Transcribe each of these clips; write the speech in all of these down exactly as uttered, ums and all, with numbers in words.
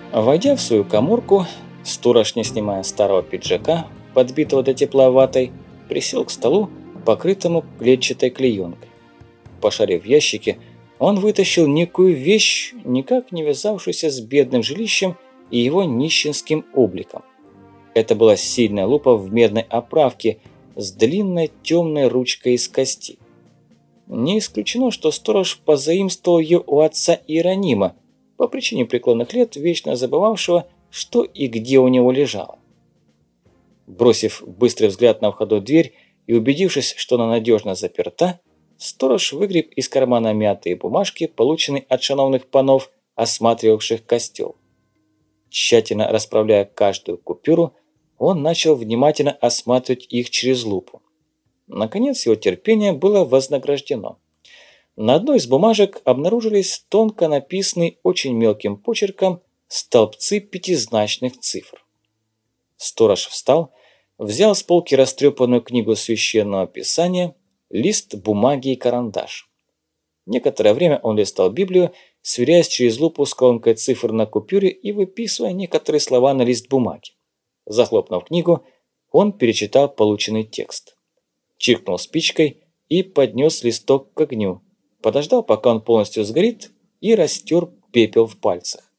Войдя в свою каморку, сторож, не снимая старого пиджака, подбитого до тепла ватой, присел к столу, покрытому клетчатой клеенкой. Пошарив в ящике, он вытащил некую вещь, никак не вязавшуюся с бедным жилищем и его нищенским обликом. Это была сильная лупа в медной оправке с длинной темной ручкой из кости. Не исключено, что сторож позаимствовал ее у отца Иеронима, по причине преклонных лет, вечно забывавшего, что и где у него лежало. Бросив быстрый взгляд на входную дверь и убедившись, что она надежно заперта, сторож выгреб из кармана мятые бумажки, полученные от шановных панов, осматривавших костел. Тщательно расправляя каждую купюру, он начал внимательно осматривать их через лупу. Наконец его терпение было вознаграждено. На одной из бумажек обнаружились тонко написанные очень мелким почерком столбцы пятизначных цифр. Сторож встал, взял с полки растрепанную книгу священного писания, лист бумаги и карандаш. Некоторое время он листал Библию, сверяясь через лупу с колонкой цифр на купюре и выписывая некоторые слова на лист бумаги. Захлопнув книгу, он перечитал полученный текст. Чиркнул спичкой и поднес листок к огню. Подождал, пока он полностью сгорит, и растер пепел в пальцах.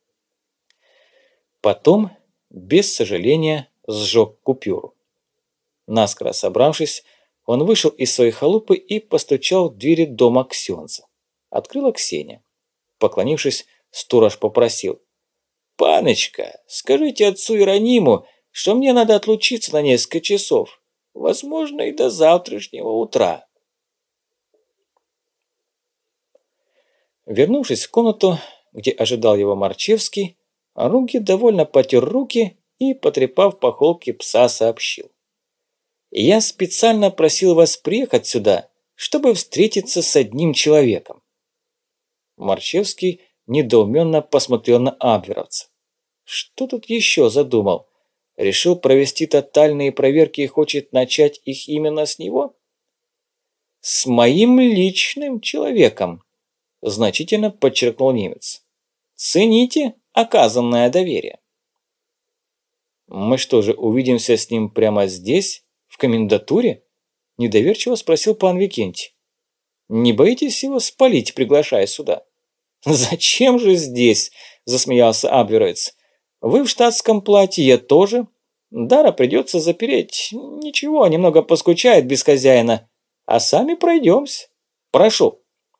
Потом, без сожаления, сжег купюру. Наскоро собравшись, он вышел из своей халупы и постучал в двери дома Ксенза. Открыла Ксения. Поклонившись, сторож попросил: «Паночка, скажите отцу Иерониму, что мне надо отлучиться на несколько часов, возможно, и до завтрашнего утра». Вернувшись в комнату, где ожидал его Марчевский, Руги довольно потер руки и, потрепав по холке пса, сообщил: «Я специально просил вас приехать сюда, чтобы встретиться с одним человеком». Марчевский недоуменно посмотрел на абверовца. Что тут еще задумал? Решил провести тотальные проверки и хочет начать их именно с него? «С моим личным человеком», – значительно подчеркнул немец. «Цените оказанное доверие». «Мы что же, увидимся с ним прямо здесь, в комендатуре?» – недоверчиво спросил пан Викентий. «Не боитесь его спалить, приглашая сюда?» «Зачем же здесь?» – засмеялся абверовец. «Вы в штатском платье, я тоже. Дара придется запереть. Ничего, немного поскучает без хозяина. А сами пройдемся. Прошу».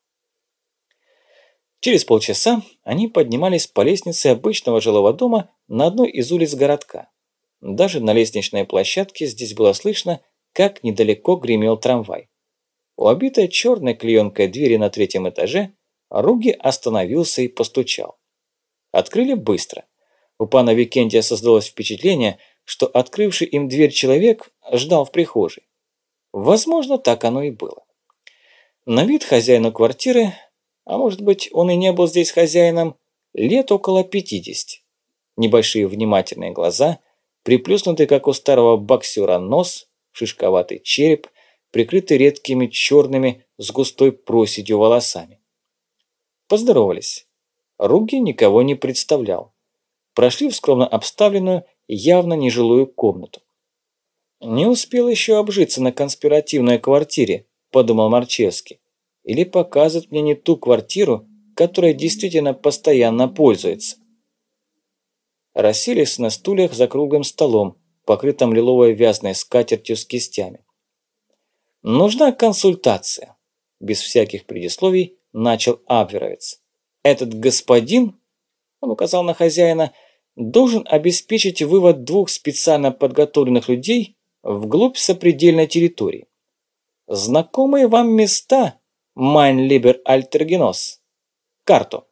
Через полчаса они поднимались по лестнице обычного жилого дома на одной из улиц городка. Даже на лестничной площадке здесь было слышно, как недалеко гремел трамвай. У обитой черной клеенкой двери на третьем этаже Руги остановился и постучал. Открыли быстро. У пана Викентия создалось впечатление, что открывший им дверь человек ждал в прихожей. Возможно, так оно и было. На вид хозяину квартиры, а может быть, он и не был здесь хозяином, лет около пятидесяти. Небольшие внимательные глаза, приплюснутый, как у старого боксера, нос, шишковатый череп, прикрытый редкими черными с густой проседью волосами. Поздоровались. Руги никого не представлял. Прошли в скромно обставленную, явно нежилую комнату. «Не успел еще обжиться на конспиративной квартире», – подумал Марчевский. «Или показывает мне не ту квартиру, которой действительно постоянно пользуется». Расселись на стульях за круглым столом, покрытым лиловой вязаной скатертью с кистями. «Нужна консультация», – без всяких предисловий начал абверовец. «Этот господин, – он указал на хозяина, – должен обеспечить вывод двух специально подготовленных людей вглубь сопредельной территории. Знакомые вам места, mein lieber Альтергенос? Карту».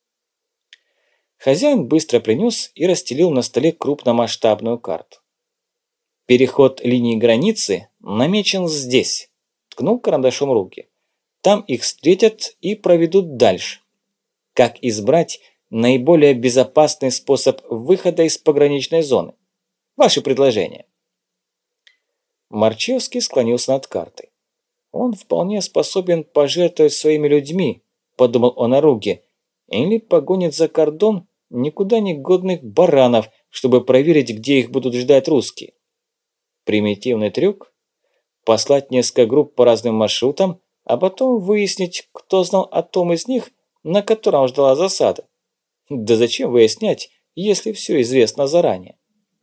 Хозяин быстро принес и расстелил на столе крупномасштабную карту. «Переход линии границы намечен здесь», – ткнул карандашом Руги. «Там их встретят и проведут дальше. Как избрать наиболее безопасный способ выхода из пограничной зоны? Ваши предложения». Марчевский склонился над картой. «Он вполне способен пожертвовать своими людьми», – подумал он о Руге, – «или погонит за кордон, никуда не годных баранов, чтобы проверить, где их будут ждать русские. Примитивный трюк – послать несколько групп по разным маршрутам, а потом выяснить, кто знал о том из них, на котором ждала засада. Да зачем выяснять, если все известно заранее?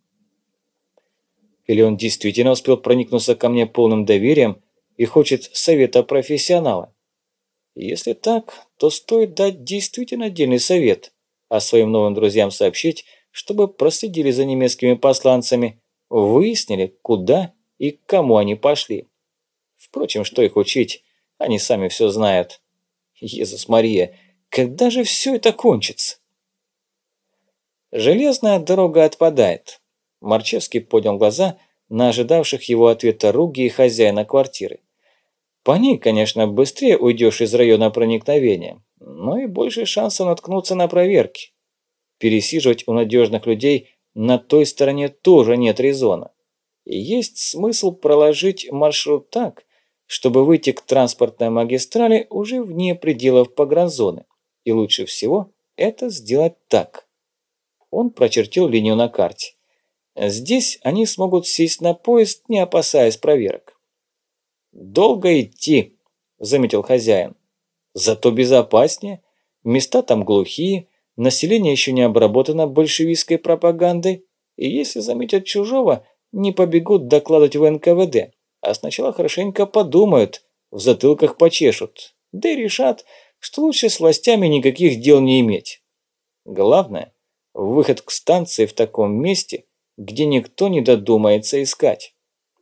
Или он действительно успел проникнуться ко мне полным доверием и хочет совета профессионала? Если так, то стоит дать действительно отдельный совет, а своим новым друзьям сообщить, чтобы проследили за немецкими посланцами, выяснили, куда и к кому они пошли. Впрочем, что их учить, они сами все знают. Иисус Мария, когда же все это кончится? Железная дорога отпадает. Марчевский поднял глаза на ожидавших его ответа Руги и хозяина квартиры. По ней, конечно, быстрее уйдешь из района проникновения, но и больше шансов наткнуться на проверки. Пересиживать у надежных людей на той стороне тоже нет резона. И есть смысл проложить маршрут так, чтобы выйти к транспортной магистрали уже вне пределов погранзоны. И лучше всего это сделать так. Он прочертил линию на карте. Здесь они смогут сесть на поезд, не опасаясь проверок. «Долго идти», – заметил хозяин. «Зато безопаснее. Места там глухие, население еще не обработано большевистской пропагандой, и если заметят чужого, не побегут докладывать в эн ка вэ дэ, а сначала хорошенько подумают, в затылках почешут, да и решат, что лучше с властями никаких дел не иметь. Главное – выход к станции в таком месте, где никто не додумается искать».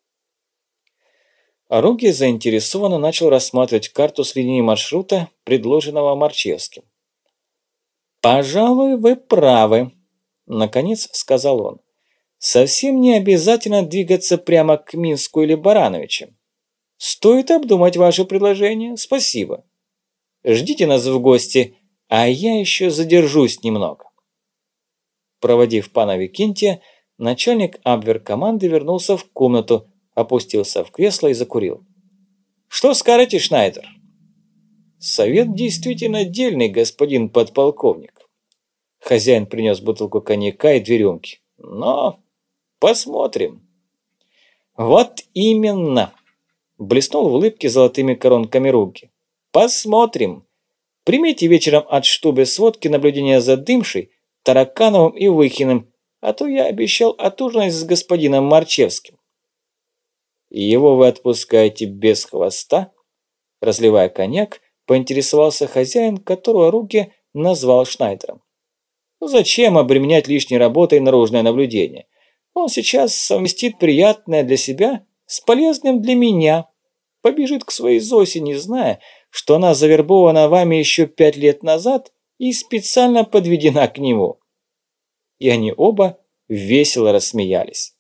Руги заинтересованно начал рассматривать карту с линией маршрута, предложенного Марчевским. «Пожалуй, вы правы», – наконец сказал он. «Совсем не обязательно двигаться прямо к Минску или Барановичам. Стоит обдумать ваше предложение, спасибо. Ждите нас в гости, а я еще задержусь немного». Проводив пана Викентия, начальник абвер-команды вернулся в комнату, опустился в кресло и закурил. «Что скажете, Шнайдер?» «Совет действительно дельный, господин подполковник». Хозяин принес бутылку коньяка и две рюмки. «Но посмотрим». «Вот именно!» Блеснул в улыбке золотыми коронками Руги. «Посмотрим. Примите вечером от штубы сводки наблюдения за Дымшей, Таракановым и Выхиным, а то я обещал отужинать с господином Марчевским». «Его вы отпускаете без хвоста?» Разливая коньяк, поинтересовался хозяин, которого Руги назвал Шнайдером. «Ну зачем обременять лишней работой наружное наблюдение? Он сейчас совместит приятное для себя с полезным для меня. Побежит к своей Зосе, не зная, что она завербована вами еще пять лет назад и специально подведена к нему». И они оба весело рассмеялись.